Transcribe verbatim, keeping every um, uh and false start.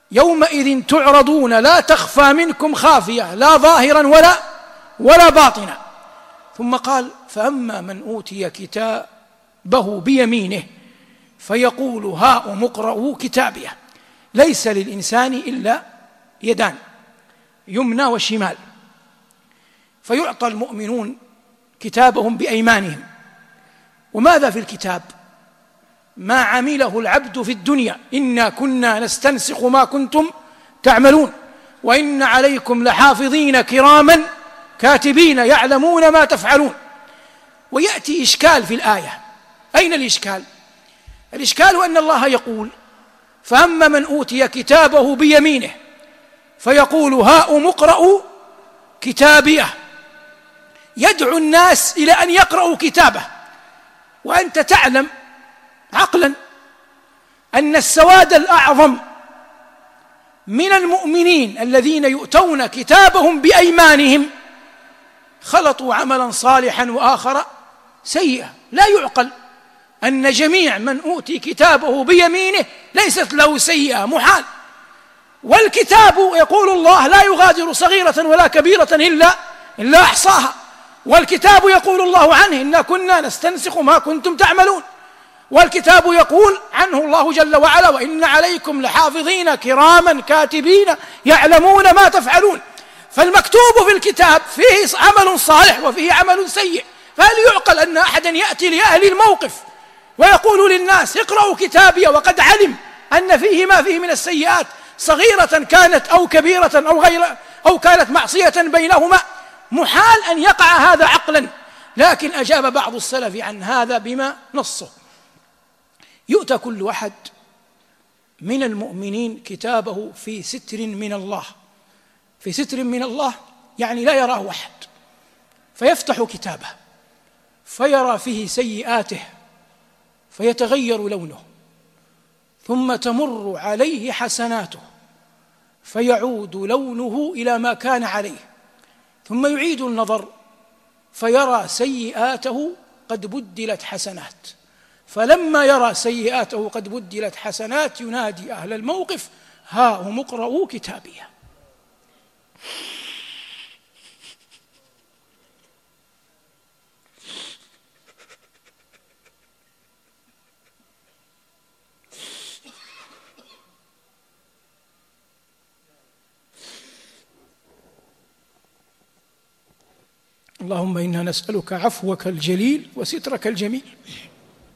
يومئذ تعرضون لا تخفى منكم خافية لا ظاهرا ولا ولا باطنا. ثم قال فأما من أوتي كتابه بيمينه فيقول هاؤم اقرءوا كتابيه. ليس للإنسان إلا يدان، يمنى وشمال، فيعطى المؤمنون كتابهم بأيمانهم. وماذا في الكتاب؟ ما عمله العبد في الدنيا، إنا كنا نستنسخ ما كنتم تعملون وإن عليكم لحافظين كراما كاتبين يعلمون ما تفعلون. ويأتي إشكال في الآية. أين الإشكال؟ الإشكال أن الله يقول فأما من أوتي كتابه بيمينه فيقول هاؤم اقرءوا كتابيه، يدعو الناس إلى أن يقرأوا كتابه، وأنت تعلم عقلا أن السواد الأعظم من المؤمنين الذين يؤتون كتابهم بأيمانهم خلطوا عملا صالحا وآخر سيئا. لا يعقل أن جميع من أوتي كتابه بيمينه ليست له سيئة، محال. والكتاب يقول الله لا يغادر صغيرة ولا كبيرة إلا إلا أحصاها. والكتاب يقول الله عنه إنا كنا نستنسخ ما كنتم تعملون. والكتاب يقول عنه الله جل وعلا وإن عليكم لحافظين كراما كاتبين يعلمون ما تفعلون. فالمكتوب في الكتاب فيه عمل صالح وفيه عمل سيء. فهل يعقل أن أحدا يأتي لأهل الموقف ويقول للناس اقرأوا كتابي وقد علم أن فيه ما فيه من السيئات صغيرة كانت أو كبيرة أو غير أو كانت معصية بينهما؟ محال أن يقع هذا عقلا. لكن أجاب بعض السلف عن هذا بما نصه: يؤتى كل واحد من المؤمنين كتابه في ستر من الله. في ستر من الله يعني لا يراه أحد، فيفتح كتابه فيرى فيه سيئاته فيتغير لونه، ثم تمر عليه حسناته فيعود لونه إلى ما كان عليه، ثم يعيد النظر فيرى سيئاته قد بدلت حسنات. فلما يرى سيئاته قد بدلت حسنات ينادي أهل الموقف هاهم اقرءوا كتابيه. اللهم إنا نسألك عفوك الجليل وسترك الجميل.